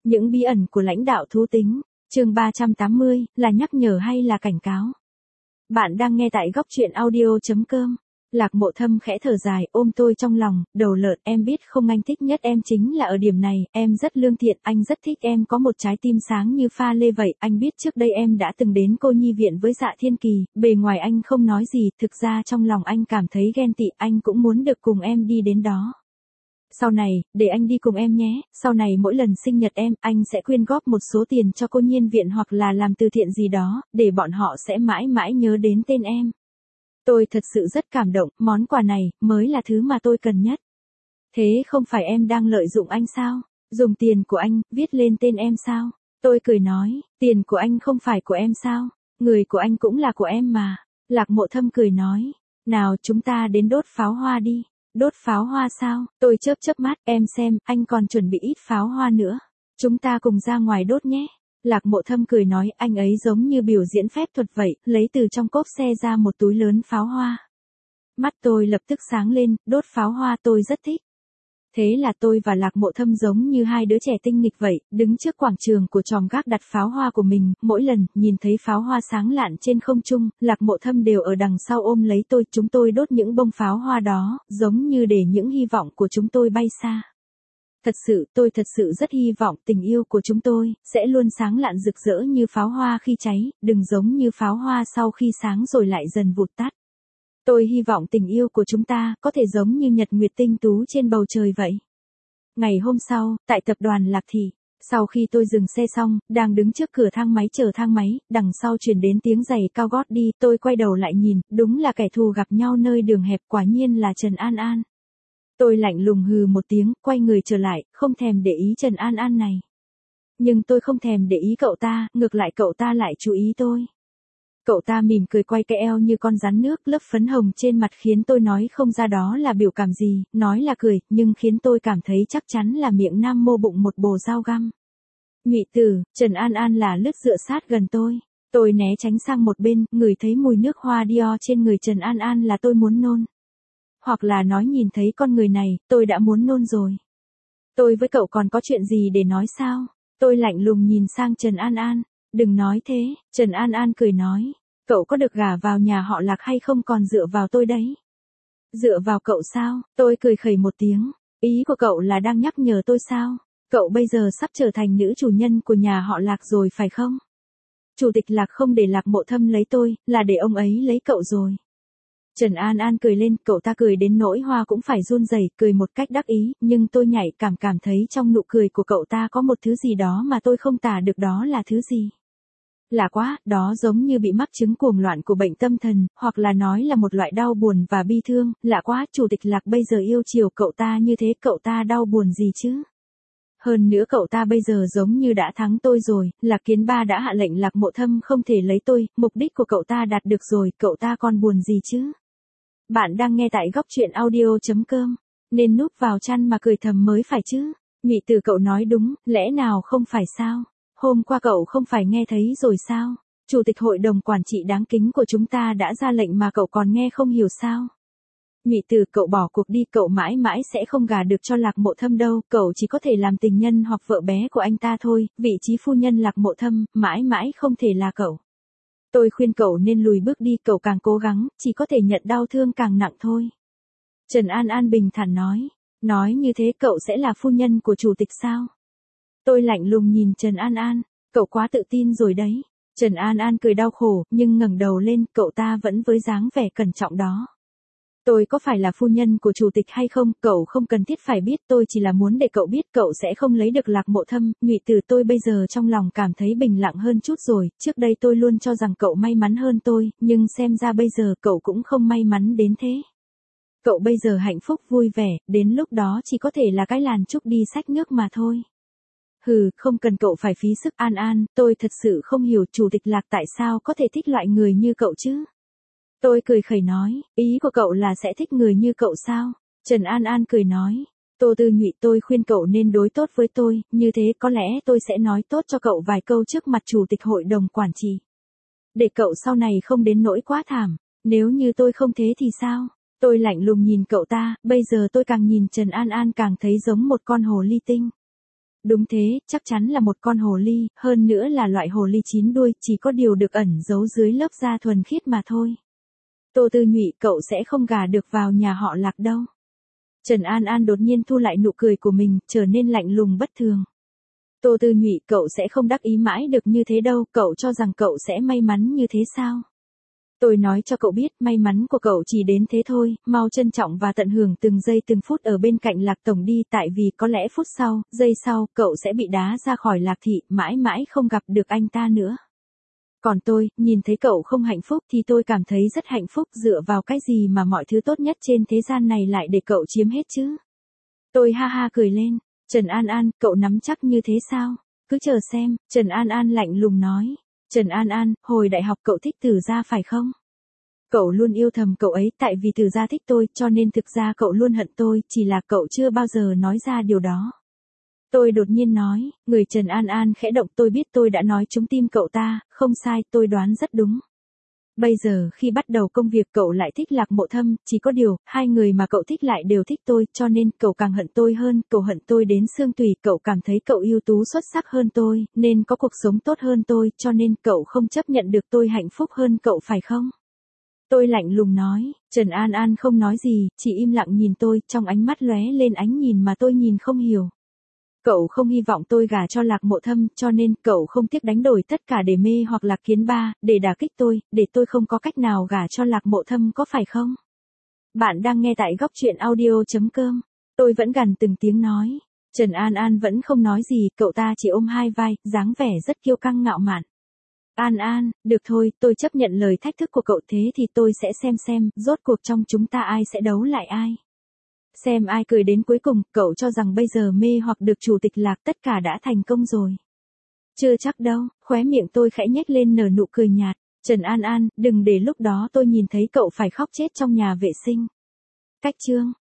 Những bí ẩn của lãnh đạo thú tính, chương 380, là nhắc nhở hay là cảnh cáo? Bạn đang nghe tại góc truyện audio.com. Lạc Mộ Thâm khẽ thở dài, ôm tôi trong lòng, đầu lợn, em biết không, anh thích nhất em chính là ở điểm này, em rất lương thiện, anh rất thích em có một trái tim sáng như pha lê vậy, anh biết trước đây em đã từng đến cô nhi viện với Dạ Thiên Kỳ, bề ngoài anh không nói gì, thực ra trong lòng anh cảm thấy ghen tị, anh cũng muốn được cùng em đi đến đó. Sau này, để anh đi cùng em nhé, sau này mỗi lần sinh nhật em, anh sẽ quyên góp một số tiền cho cô nhi viện hoặc là làm từ thiện gì đó, để bọn họ sẽ mãi mãi nhớ đến tên em. Tôi thật sự rất cảm động, món quà này, mới là thứ mà tôi cần nhất. Thế không phải em đang lợi dụng anh sao? Dùng tiền của anh, viết lên tên em sao? Tôi cười nói, tiền của anh không phải của em sao? Người của anh cũng là của em mà. Lạc Mộ Thâm cười nói, nào chúng ta đến đốt pháo hoa đi. Đốt pháo hoa sao? Tôi chớp chớp mắt, em xem, anh còn chuẩn bị ít pháo hoa nữa. Chúng ta cùng ra ngoài đốt nhé. Lạc Mộ Thâm cười nói, anh ấy giống như biểu diễn phép thuật vậy, lấy từ trong cốp xe ra một túi lớn pháo hoa. Mắt tôi lập tức sáng lên, đốt pháo hoa tôi rất thích. Thế là tôi và Lạc Mộ Thâm giống như hai đứa trẻ tinh nghịch vậy, đứng trước quảng trường của chòm gác đặt pháo hoa của mình, mỗi lần nhìn thấy pháo hoa sáng lạn trên không trung, Lạc Mộ Thâm đều ở đằng sau ôm lấy tôi, chúng tôi đốt những bông pháo hoa đó, giống như để những hy vọng của chúng tôi bay xa. Tôi thật sự rất hy vọng tình yêu của chúng tôi sẽ luôn sáng lạn rực rỡ như pháo hoa khi cháy, đừng giống như pháo hoa sau khi sáng rồi lại dần vụt tắt. Tôi hy vọng tình yêu của chúng ta có thể giống như nhật nguyệt tinh tú trên bầu trời vậy. Ngày hôm sau, tại tập đoàn Lạc Thị, sau khi tôi dừng xe xong, đang đứng trước cửa thang máy chờ thang máy, đằng sau truyền đến tiếng giày cao gót đi, tôi quay đầu lại nhìn, đúng là kẻ thù gặp nhau nơi đường hẹp, quả nhiên là Trần An An. Tôi lạnh lùng hừ một tiếng, quay người trở lại, không thèm để ý Trần An An này. Nhưng tôi không thèm để ý cậu ta, ngược lại cậu ta lại chú ý tôi. Cậu ta mỉm cười quay cái eo như con rắn nước, lớp phấn hồng trên mặt khiến tôi nói không ra đó là biểu cảm gì, nói là cười, nhưng khiến tôi cảm thấy chắc chắn là miệng nam mô bụng một bồ dao găm. Nhụy Tử, Trần An An là lướt dựa sát gần tôi. Tôi né tránh sang một bên, ngửi thấy mùi nước hoa Dior trên người Trần An An là tôi muốn nôn. Hoặc là nói nhìn thấy con người này, tôi đã muốn nôn rồi. Tôi với cậu còn có chuyện gì để nói sao? Tôi lạnh lùng nhìn sang Trần An An. Đừng nói thế, Trần An An cười nói. Cậu có được gả vào nhà họ Lạc hay không còn dựa vào tôi đấy. Dựa vào cậu sao? Tôi cười khẩy một tiếng. Ý của cậu là đang nhắc nhở tôi sao? Cậu bây giờ sắp trở thành nữ chủ nhân của nhà họ Lạc rồi phải không? Chủ tịch Lạc không để Lạc Mộ Thâm lấy tôi, là để ông ấy lấy cậu rồi. Trần An An cười lên, cậu ta cười đến nỗi hoa cũng phải run rẩy, cười một cách đắc ý, nhưng tôi nhạy cảm thấy trong nụ cười của cậu ta có một thứ gì đó mà tôi không tả được đó là thứ gì. Lạ quá, đó giống như bị mắc chứng cuồng loạn của bệnh tâm thần, hoặc là nói là một loại đau buồn và bi thương, lạ quá, Chủ tịch Lạc bây giờ yêu chiều cậu ta như thế, cậu ta đau buồn gì chứ? Hơn nữa cậu ta bây giờ giống như đã thắng tôi rồi, Lạc Kiến Ba đã hạ lệnh Lạc Mộ Thâm không thể lấy tôi, mục đích của cậu ta đạt được rồi, cậu ta còn buồn gì chứ? Bạn đang nghe tại góc truyện audio.com, nên núp vào chăn mà cười thầm mới phải chứ. Nhụy Tử, cậu nói đúng, lẽ nào không phải sao? Hôm qua cậu không phải nghe thấy rồi sao? Chủ tịch hội đồng quản trị đáng kính của chúng ta đã ra lệnh mà cậu còn nghe không hiểu sao? Nhụy Tử, cậu bỏ cuộc đi, cậu mãi mãi sẽ không gả được cho Lạc Mộ Thâm đâu, cậu chỉ có thể làm tình nhân hoặc vợ bé của anh ta thôi, vị trí phu nhân Lạc Mộ Thâm, mãi mãi không thể là cậu. Tôi khuyên cậu nên lùi bước đi, cậu càng cố gắng, chỉ có thể nhận đau thương càng nặng thôi. Trần An An bình thản nói như thế cậu sẽ là phu nhân của chủ tịch sao? Tôi lạnh lùng nhìn Trần An An, cậu quá tự tin rồi đấy. Trần An An cười đau khổ, nhưng ngẩng đầu lên, cậu ta vẫn với dáng vẻ cẩn trọng đó. Tôi có phải là phu nhân của chủ tịch hay không, cậu không cần thiết phải biết, tôi chỉ là muốn để cậu biết cậu sẽ không lấy được Lạc Mộ Thâm. Nhụy Tử, tôi bây giờ trong lòng cảm thấy bình lặng hơn chút rồi, trước đây tôi luôn cho rằng cậu may mắn hơn tôi, nhưng xem ra bây giờ cậu cũng không may mắn đến thế. Cậu bây giờ hạnh phúc vui vẻ, đến lúc đó chỉ có thể là cái làn trúc đi xách nước mà thôi. Hừ, không cần cậu phải phí sức. An An, tôi thật sự không hiểu Chủ tịch Lạc tại sao có thể thích loại người như cậu chứ? Tôi cười khẩy nói, ý của cậu là sẽ thích người như cậu sao? Trần An An cười nói, Tô Tư Nhụy, tôi khuyên cậu nên đối tốt với tôi, như thế có lẽ tôi sẽ nói tốt cho cậu vài câu trước mặt chủ tịch hội đồng quản trị. Để cậu sau này không đến nỗi quá thảm, nếu như tôi không thế thì sao? Tôi lạnh lùng nhìn cậu ta, bây giờ tôi càng nhìn Trần An An càng thấy giống một con hồ ly tinh. Đúng thế, chắc chắn là một con hồ ly, hơn nữa là loại hồ ly 9 đuôi, chỉ có điều được ẩn giấu dưới lớp da thuần khiết mà thôi. Tô Tư Nhụy, cậu sẽ không gả được vào nhà họ Lạc đâu. Trần An An đột nhiên thu lại nụ cười của mình, trở nên lạnh lùng bất thường. Tô Tư Nhụy, cậu sẽ không đắc ý mãi được như thế đâu, cậu cho rằng cậu sẽ may mắn như thế sao? Tôi nói cho cậu biết, may mắn của cậu chỉ đến thế thôi, mau trân trọng và tận hưởng từng giây từng phút ở bên cạnh Lạc Tổng đi, tại vì có lẽ phút sau, giây sau, cậu sẽ bị đá ra khỏi Lạc Thị, mãi mãi không gặp được anh ta nữa. Còn tôi, nhìn thấy cậu không hạnh phúc thì tôi cảm thấy rất hạnh phúc, dựa vào cái gì mà mọi thứ tốt nhất trên thế gian này lại để cậu chiếm hết chứ? Tôi ha ha cười lên. Trần An An, cậu nắm chắc như thế sao? Cứ chờ xem, Trần An An lạnh lùng nói. Trần An An, hồi đại học cậu thích Từ Gia phải không? Cậu luôn yêu thầm cậu ấy, tại vì Từ Gia thích tôi, cho nên thực ra cậu luôn hận tôi, chỉ là cậu chưa bao giờ nói ra điều đó. Tôi đột nhiên nói, người Trần An An khẽ động, tôi biết tôi đã nói trúng tim cậu ta, không sai, tôi đoán rất đúng. Bây giờ khi bắt đầu công việc cậu lại thích Lạc Mộ Thâm, chỉ có điều, hai người mà cậu thích lại đều thích tôi, cho nên cậu càng hận tôi hơn, cậu hận tôi đến xương tủy, cậu cảm thấy cậu ưu tú xuất sắc hơn tôi, nên có cuộc sống tốt hơn tôi, cho nên cậu không chấp nhận được tôi hạnh phúc hơn cậu phải không? Tôi lạnh lùng nói, Trần An An không nói gì, chỉ im lặng nhìn tôi, trong ánh mắt lóe lên ánh nhìn mà tôi nhìn không hiểu. Cậu không hy vọng tôi gả cho Lạc Mộ Thâm, cho nên cậu không tiếc đánh đổi tất cả để mê hoặc Lạc Kiến Ba, để đả kích tôi, để tôi không có cách nào gả cho Lạc Mộ Thâm, có phải không? Bạn đang nghe tại góc truyện audio.com. Tôi vẫn gằn từng tiếng nói. Trần An An vẫn không nói gì, cậu ta chỉ ôm hai vai, dáng vẻ rất kiêu căng ngạo mạn. An An, được thôi, tôi chấp nhận lời thách thức của cậu, thế thì tôi sẽ xem, rốt cuộc trong chúng ta ai sẽ đấu lại ai. Xem ai cười đến cuối cùng, cậu cho rằng bây giờ mê hoặc được chủ tịch Lạc tất cả đã thành công rồi. Chưa chắc đâu, khóe miệng tôi khẽ nhếch lên nở nụ cười nhạt. Trần An An, đừng để lúc đó tôi nhìn thấy cậu phải khóc chết trong nhà vệ sinh. Cách chương